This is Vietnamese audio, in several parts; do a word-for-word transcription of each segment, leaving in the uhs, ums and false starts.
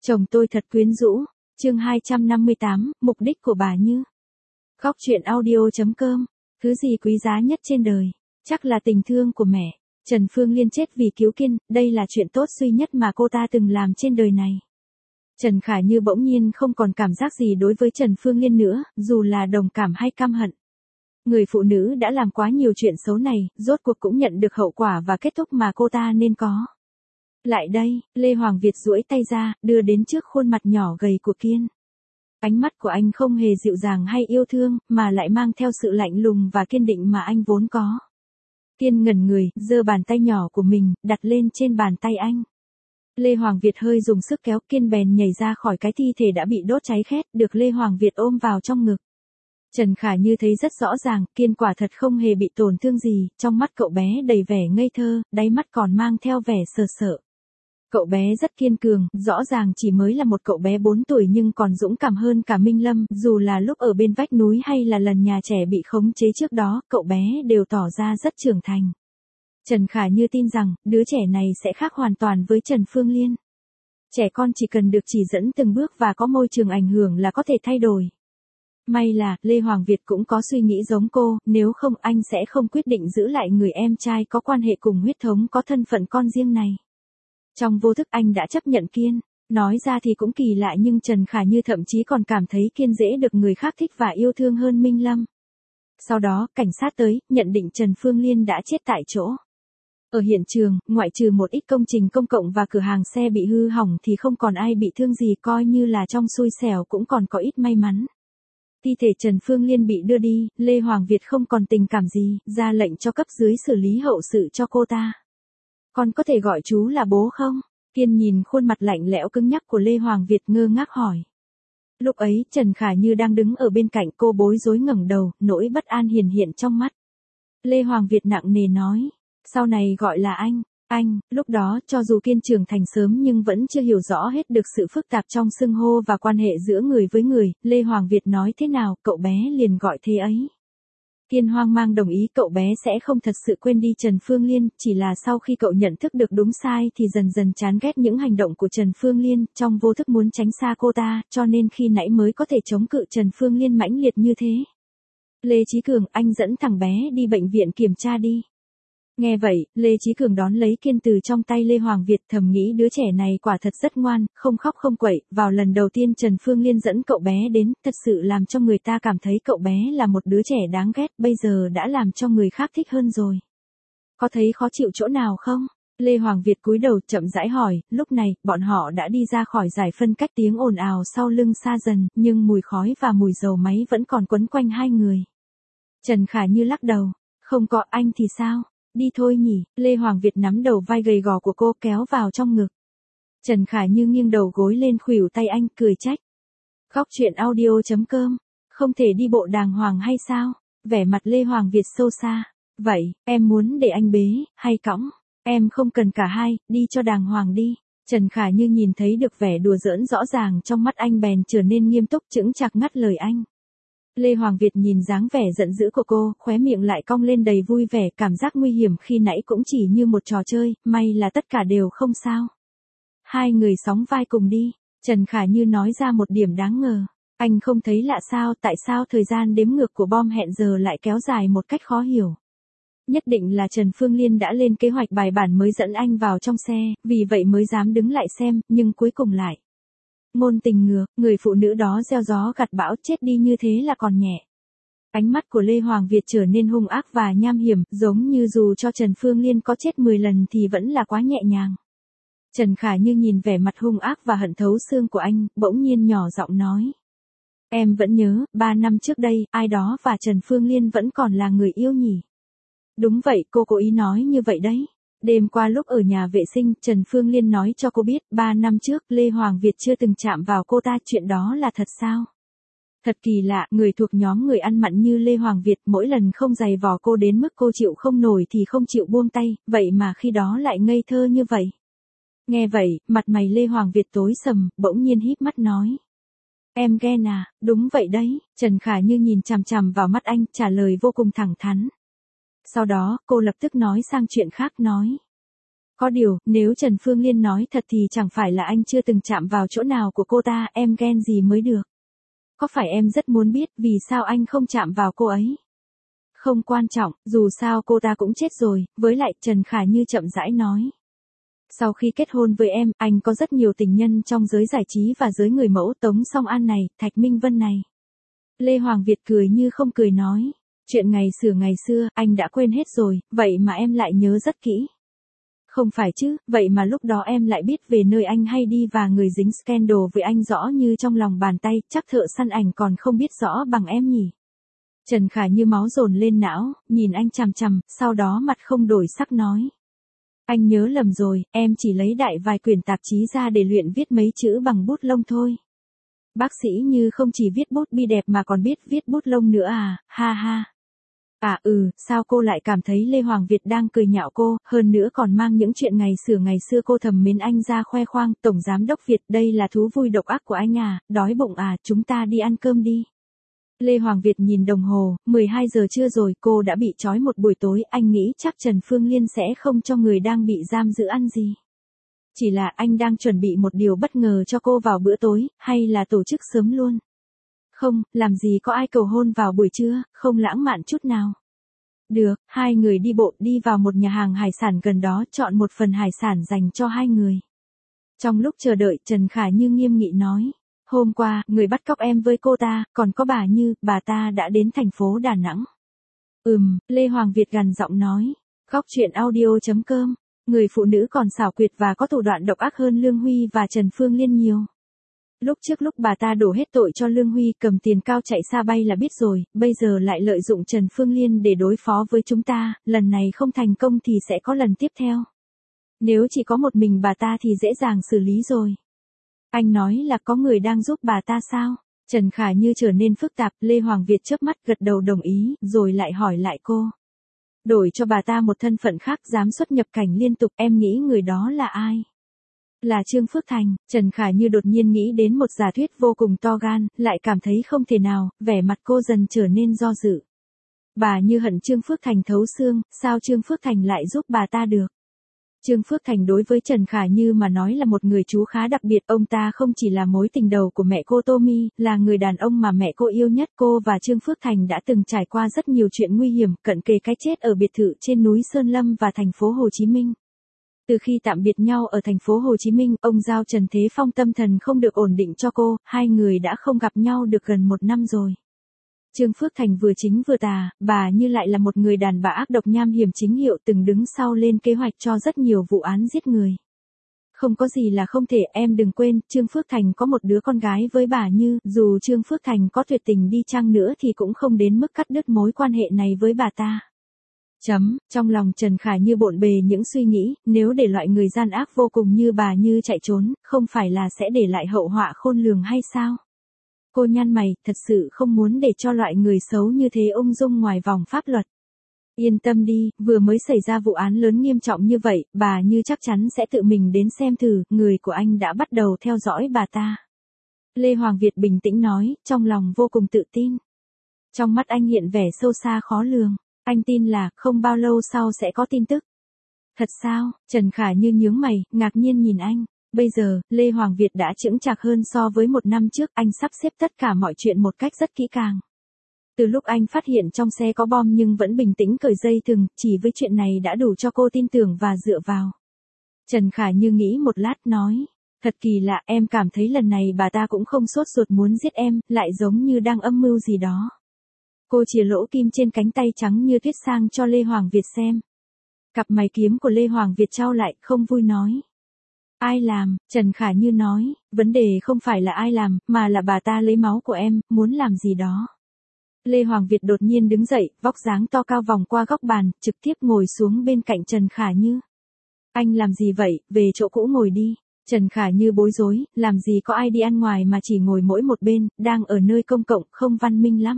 Chồng tôi thật quyến rũ. Chương hai trăm năm mươi tám, mục đích của bà Như. Góc truyện audio.com. Thứ gì quý giá nhất trên đời? Chắc là tình thương của mẹ. Trần Phương Liên chết vì cứu Kiên, đây là chuyện tốt duy nhất mà cô ta từng làm trên đời này. Trần Khả Như bỗng nhiên không còn cảm giác gì đối với Trần Phương Liên nữa, dù là đồng cảm hay căm hận. Người phụ nữ đã làm quá nhiều chuyện xấu này, rốt cuộc cũng nhận được hậu quả và kết thúc mà cô ta nên có. Lại đây, Lê Hoàng Việt duỗi tay ra, đưa đến trước khuôn mặt nhỏ gầy của Kiên. Ánh mắt của anh không hề dịu dàng hay yêu thương, mà lại mang theo sự lạnh lùng và kiên định mà anh vốn có. Kiên ngẩn người, giơ bàn tay nhỏ của mình, đặt lên trên bàn tay anh. Lê Hoàng Việt hơi dùng sức kéo, Kiên bèn nhảy ra khỏi cái thi thể đã bị đốt cháy khét, được Lê Hoàng Việt ôm vào trong ngực. Trần Khả Như thấy rất rõ ràng, Kiên quả thật không hề bị tổn thương gì, trong mắt cậu bé đầy vẻ ngây thơ, đáy mắt còn mang theo vẻ sợ sợ. Cậu bé rất kiên cường, rõ ràng chỉ mới là một cậu bé bốn tuổi nhưng còn dũng cảm hơn cả Minh Lâm, dù là lúc ở bên vách núi hay là lần nhà trẻ bị khống chế trước đó, cậu bé đều tỏ ra rất trưởng thành. Trần Khả Như tin rằng, đứa trẻ này sẽ khác hoàn toàn với Trần Phương Liên. Trẻ con chỉ cần được chỉ dẫn từng bước và có môi trường ảnh hưởng là có thể thay đổi. May là, Lê Hoàng Việt cũng có suy nghĩ giống cô, nếu không anh sẽ không quyết định giữ lại người em trai có quan hệ cùng huyết thống có thân phận con riêng này. Trong vô thức anh đã chấp nhận Kiên, nói ra thì cũng kỳ lạ nhưng Trần Khả Như thậm chí còn cảm thấy Kiên dễ được người khác thích và yêu thương hơn Minh Lâm. Sau đó, cảnh sát tới, nhận định Trần Phương Liên đã chết tại chỗ. Ở hiện trường, ngoại trừ một ít công trình công cộng và cửa hàng xe bị hư hỏng thì không còn ai bị thương gì, coi như là trong xui xẻo cũng còn có ít may mắn. Thi thể Trần Phương Liên bị đưa đi, Lê Hoàng Việt không còn tình cảm gì, ra lệnh cho cấp dưới xử lý hậu sự cho cô ta. Con có thể gọi chú là bố không? Kiên nhìn khuôn mặt lạnh lẽo cứng nhắc của Lê Hoàng Việt ngơ ngác hỏi. Lúc ấy, Trần Khả Như đang đứng ở bên cạnh, cô bối rối ngẩng đầu, nỗi bất an hiển hiện trong mắt. Lê Hoàng Việt nặng nề nói, sau này gọi là anh. Anh, lúc đó, cho dù Kiên trưởng thành sớm nhưng vẫn chưa hiểu rõ hết được sự phức tạp trong xưng hô và quan hệ giữa người với người, Lê Hoàng Việt nói thế nào, cậu bé liền gọi thế ấy. Kiên hoang mang đồng ý, cậu bé sẽ không thật sự quên đi Trần Phương Liên, chỉ là sau khi cậu nhận thức được đúng sai thì dần dần chán ghét những hành động của Trần Phương Liên, trong vô thức muốn tránh xa cô ta, cho nên khi nãy mới có thể chống cự Trần Phương Liên mãnh liệt như thế. Lê Chí Cường, anh dẫn thằng bé đi bệnh viện kiểm tra đi. Nghe vậy, Lê Chí Cường đón lấy Kiên từ trong tay Lê Hoàng Việt, thầm nghĩ đứa trẻ này quả thật rất ngoan, không khóc không quậy. Vào lần đầu tiên Trần Phương Liên dẫn cậu bé đến, thật sự làm cho người ta cảm thấy cậu bé là một đứa trẻ đáng ghét, bây giờ đã làm cho người khác thích hơn rồi. Có thấy khó chịu chỗ nào không? Lê Hoàng Việt cúi đầu chậm rãi hỏi, lúc này, bọn họ đã đi ra khỏi giải phân cách, tiếng ồn ào sau lưng xa dần, nhưng mùi khói và mùi dầu máy vẫn còn quấn quanh hai người. Trần Khả Như lắc đầu, không có, anh thì sao? Đi thôi nhỉ, Lê Hoàng Việt nắm đầu vai gầy gò của cô kéo vào trong ngực. Trần Khả Như nghiêng đầu gối lên khuỷu tay anh, cười trách. Góc truyện audio.com, không thể đi bộ đàng hoàng hay sao? Vẻ mặt Lê Hoàng Việt sâu xa. Vậy, em muốn để anh bế, hay cõng? Em không cần cả hai, đi cho đàng hoàng đi. Trần Khả Như nhìn thấy được vẻ đùa giỡn rõ ràng trong mắt anh bèn trở nên nghiêm túc chững chạc ngắt lời anh. Lê Hoàng Việt nhìn dáng vẻ giận dữ của cô, khóe miệng lại cong lên đầy vui vẻ, cảm giác nguy hiểm khi nãy cũng chỉ như một trò chơi, may là tất cả đều không sao. Hai người sóng vai cùng đi, Trần Khả Như nói ra một điểm đáng ngờ. Anh không thấy lạ sao, tại sao thời gian đếm ngược của bom hẹn giờ lại kéo dài một cách khó hiểu. Nhất định là Trần Phương Liên đã lên kế hoạch bài bản mới dẫn anh vào trong xe, vì vậy mới dám đứng lại xem, nhưng cuối cùng lại. Ngôn tình ngược, người phụ nữ đó gieo gió gặt bão, chết đi như thế là còn nhẹ. Ánh mắt của Lê Hoàng Việt trở nên hung ác và nham hiểm, giống như dù cho Trần Phương Liên có chết mười lần thì vẫn là quá nhẹ nhàng. Trần Khả Như nhìn vẻ mặt hung ác và hận thấu xương của anh, bỗng nhiên nhỏ giọng nói. Em vẫn nhớ, ba năm trước đây, ai đó và Trần Phương Liên vẫn còn là người yêu nhỉ? Đúng vậy, cô cố ý nói như vậy đấy. Đêm qua lúc ở nhà vệ sinh, Trần Phương Liên nói cho cô biết, ba năm trước, Lê Hoàng Việt chưa từng chạm vào cô ta, chuyện đó là thật sao? Thật kỳ lạ, người thuộc nhóm người ăn mặn như Lê Hoàng Việt, mỗi lần không giày vò cô đến mức cô chịu không nổi thì không chịu buông tay, vậy mà khi đó lại ngây thơ như vậy. Nghe vậy, mặt mày Lê Hoàng Việt tối sầm, bỗng nhiên híp mắt nói. Em ghen à, đúng vậy đấy, Trần Khả Như nhìn chằm chằm vào mắt anh, trả lời vô cùng thẳng thắn. Sau đó, cô lập tức nói sang chuyện khác nói. Có điều, nếu Trần Phương Liên nói thật thì chẳng phải là anh chưa từng chạm vào chỗ nào của cô ta, em ghen gì mới được. Có phải em rất muốn biết vì sao anh không chạm vào cô ấy? Không quan trọng, dù sao cô ta cũng chết rồi, với lại Trần Khả Như chậm rãi nói. Sau khi kết hôn với em, anh có rất nhiều tình nhân trong giới giải trí và giới người mẫu, Tống Song An này, Thạch Minh Vân này. Lê Hoàng Việt cười như không cười nói. Chuyện ngày xưa ngày xưa, anh đã quên hết rồi, vậy mà em lại nhớ rất kỹ. Không phải chứ, vậy mà lúc đó em lại biết về nơi anh hay đi và người dính scandal với anh rõ như trong lòng bàn tay, chắc thợ săn ảnh còn không biết rõ bằng em nhỉ. Trần Khả Như máu dồn lên não, nhìn anh chằm chằm, sau đó mặt không đổi sắc nói. Anh nhớ lầm rồi, em chỉ lấy đại vài quyển tạp chí ra để luyện viết mấy chữ bằng bút lông thôi. Bác sĩ Như không chỉ viết bút bi đẹp mà còn biết viết bút lông nữa à, ha ha. À ừ, sao cô lại cảm thấy Lê Hoàng Việt đang cười nhạo cô, hơn nữa còn mang những chuyện ngày xưa ngày xưa cô thầm mến anh ra khoe khoang, Tổng Giám Đốc Việt đây là thú vui độc ác của anh à, đói bụng à, chúng ta đi ăn cơm đi. Lê Hoàng Việt nhìn đồng hồ, mười hai giờ trưa rồi, cô đã bị trói một buổi tối, anh nghĩ chắc Trần Phương Liên sẽ không cho người đang bị giam giữ ăn gì. Chỉ là anh đang chuẩn bị một điều bất ngờ cho cô vào bữa tối, hay là tổ chức sớm luôn. Không, làm gì có ai cầu hôn vào buổi trưa, không lãng mạn chút nào. Được, hai người đi bộ đi vào một nhà hàng hải sản gần đó, chọn một phần hải sản dành cho hai người. Trong lúc chờ đợi, Trần Khả Như nghiêm nghị nói. Hôm qua, người bắt cóc em với cô ta, còn có bà Như, bà ta đã đến thành phố Đà Nẵng. Ừm, Lê Hoàng Việt gằn giọng nói. Góc truyện audio chấm com. Người phụ nữ còn xảo quyệt và có thủ đoạn độc ác hơn Lương Huy và Trần Phương Liên nhiều. Lúc trước lúc bà ta đổ hết tội cho Lương Huy cầm tiền cao chạy xa bay là biết rồi, bây giờ lại lợi dụng Trần Phương Liên để đối phó với chúng ta, lần này không thành công thì sẽ có lần tiếp theo. Nếu chỉ có một mình bà ta thì dễ dàng xử lý rồi. Anh nói là có người đang giúp bà ta sao? Trần Khả Như trở nên phức tạp, Lê Hoàng Việt chớp mắt gật đầu đồng ý, rồi lại hỏi lại cô. Đổi cho bà ta một thân phận khác dám xuất nhập cảnh liên tục, em nghĩ người đó là ai? Là Trương Phước Thành. Trần Khả Như đột nhiên nghĩ đến một giả thuyết vô cùng to gan, lại cảm thấy không thể nào, vẻ mặt cô dần trở nên do dự. Bà Như hận Trương Phước Thành thấu xương, sao Trương Phước Thành lại giúp bà ta được? Trương Phước Thành đối với Trần Khả Như mà nói là một người chú khá đặc biệt, ông ta không chỉ là mối tình đầu của mẹ cô Tommy, là người đàn ông mà mẹ cô yêu nhất. Cô và Trương Phước Thành đã từng trải qua rất nhiều chuyện nguy hiểm, cận kề cái chết ở biệt thự trên núi Sơn Lâm và thành phố Hồ Chí Minh. Từ khi tạm biệt nhau ở thành phố Hồ Chí Minh, ông giao Trần Thế Phong tâm thần không được ổn định cho cô, hai người đã không gặp nhau được gần một năm rồi. Trương Phước Thành vừa chính vừa tà, bà Như lại là một người đàn bà ác độc nham hiểm chính hiệu, từng đứng sau lên kế hoạch cho rất nhiều vụ án giết người. Không có gì là không thể, em đừng quên, Trương Phước Thành có một đứa con gái với bà Như, dù Trương Phước Thành có tuyệt tình đi chăng nữa thì cũng không đến mức cắt đứt mối quan hệ này với bà ta. Chấm, trong lòng Trần Khả Như bộn bề những suy nghĩ, nếu để loại người gian ác vô cùng như bà Như chạy trốn, không phải là sẽ để lại hậu họa khôn lường hay sao? Cô nhăn mày, thật sự không muốn để cho loại người xấu như thế ung dung ngoài vòng pháp luật. Yên tâm đi, vừa mới xảy ra vụ án lớn nghiêm trọng như vậy, bà Như chắc chắn sẽ tự mình đến xem thử, người của anh đã bắt đầu theo dõi bà ta. Lê Hoàng Việt bình tĩnh nói, trong lòng vô cùng tự tin. Trong mắt anh hiện vẻ sâu xa khó lường, anh tin là không bao lâu sau sẽ có tin tức. Thật sao? Trần Khả Như nhướng mày, ngạc nhiên nhìn anh. Bây giờ, Lê Hoàng Việt đã chững chạc hơn so với một năm trước, anh sắp xếp tất cả mọi chuyện một cách rất kỹ càng. Từ lúc anh phát hiện trong xe có bom nhưng vẫn bình tĩnh cởi dây thừng, chỉ với chuyện này đã đủ cho cô tin tưởng và dựa vào. Trần Khả Như nghĩ một lát nói, thật kỳ lạ, em cảm thấy lần này bà ta cũng không sốt ruột muốn giết em, lại giống như đang âm mưu gì đó. Cô chìa lỗ kim trên cánh tay trắng như tuyết sang cho Lê Hoàng Việt xem. Cặp mày kiếm của Lê Hoàng Việt trao lại, không vui nói. Ai làm? Trần Khả Như nói, vấn đề không phải là ai làm, mà là bà ta lấy máu của em, muốn làm gì đó. Lê Hoàng Việt đột nhiên đứng dậy, vóc dáng to cao vòng qua góc bàn, trực tiếp ngồi xuống bên cạnh Trần Khả Như. Anh làm gì vậy, về chỗ cũ ngồi đi. Trần Khả Như bối rối, làm gì có ai đi ăn ngoài mà chỉ ngồi mỗi một bên, đang ở nơi công cộng, không văn minh lắm.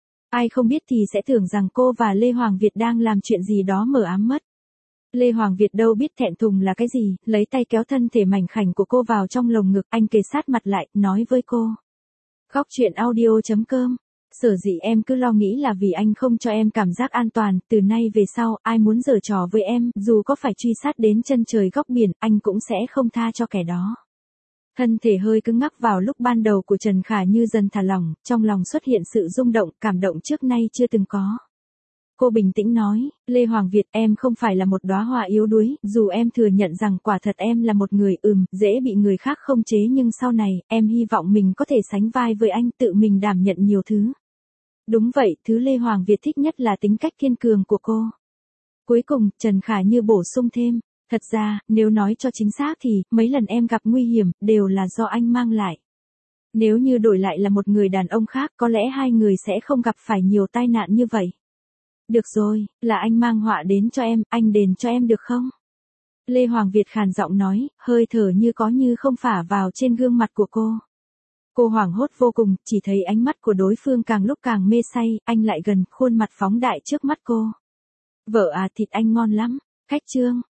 Ai không biết thì sẽ tưởng rằng cô và Lê Hoàng Việt đang làm chuyện gì đó mờ ám mất. Lê Hoàng Việt đâu biết thẹn thùng là cái gì, lấy tay kéo thân thể mảnh khảnh của cô vào trong lồng ngực, anh kề sát mặt lại, nói với cô. Góc truyện audio chấm com Sở dĩ em cứ lo nghĩ là vì anh không cho em cảm giác an toàn, từ nay về sau, ai muốn giở trò với em, dù có phải truy sát đến chân trời góc biển, anh cũng sẽ không tha cho kẻ đó. Thân thể hơi cứng ngắc vào lúc ban đầu của Trần Khả Như dần thả lỏng, trong lòng xuất hiện sự rung động, cảm động trước nay chưa từng có. Cô bình tĩnh nói, Lê Hoàng Việt, em không phải là một đóa hoa yếu đuối, dù em thừa nhận rằng quả thật em là một người ừm, dễ bị người khác không chế, nhưng sau này, em hy vọng mình có thể sánh vai với anh, tự mình đảm nhận nhiều thứ. Đúng vậy, thứ Lê Hoàng Việt thích nhất là tính cách kiên cường của cô. Cuối cùng, Trần Khả Như bổ sung thêm, thật ra, nếu nói cho chính xác thì, mấy lần em gặp nguy hiểm, đều là do anh mang lại. Nếu như đổi lại là một người đàn ông khác, có lẽ hai người sẽ không gặp phải nhiều tai nạn như vậy. Được rồi, là anh mang họa đến cho em, anh đền cho em được không? Lê Hoàng Việt khàn giọng nói, hơi thở như có như không phả vào trên gương mặt của cô. Cô hoảng hốt vô cùng, chỉ thấy ánh mắt của đối phương càng lúc càng mê say, anh lại gần, khuôn mặt phóng đại trước mắt cô. Vợ à, thịt anh ngon lắm. Khách trương.